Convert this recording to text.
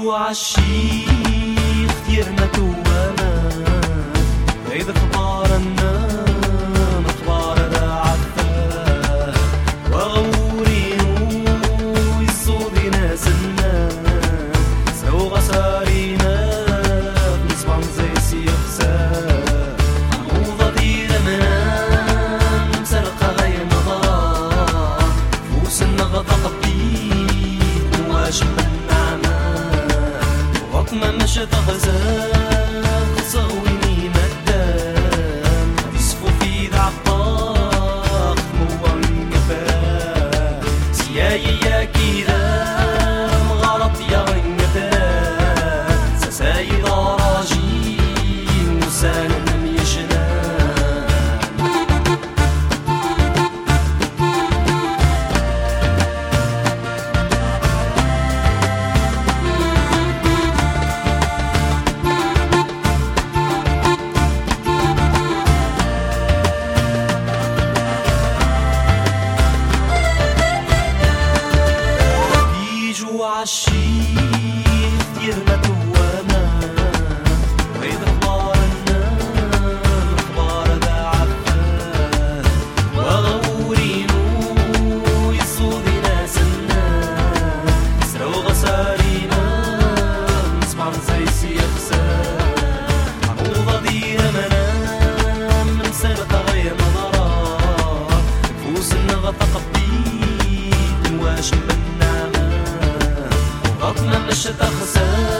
عالشيخ ديرنا توانا إذا خبارنا مخبار العفا وغورين ويصودي ناسنا سو غسارينا نسمع زي سيخسا موضة ديرنا مسرقة غي مضى فوسنا غطى قبيل نواجم ما مش تغزال تصويني مدام يصفو في ذا عطاق موان كفا سياي يا كيدا مغلط يا غنفا سساي راجي وسالم يشنا عالشيخ ديرنا توانا وإذا خبارنا مخبار ذا عفا وغورينو يصودي ناسنا سرو غسارينا نسمع زي سيخسا عموضة ديرنا من سرقة غي مضرا فوسنا غطى قبيل واش ما مش تخسر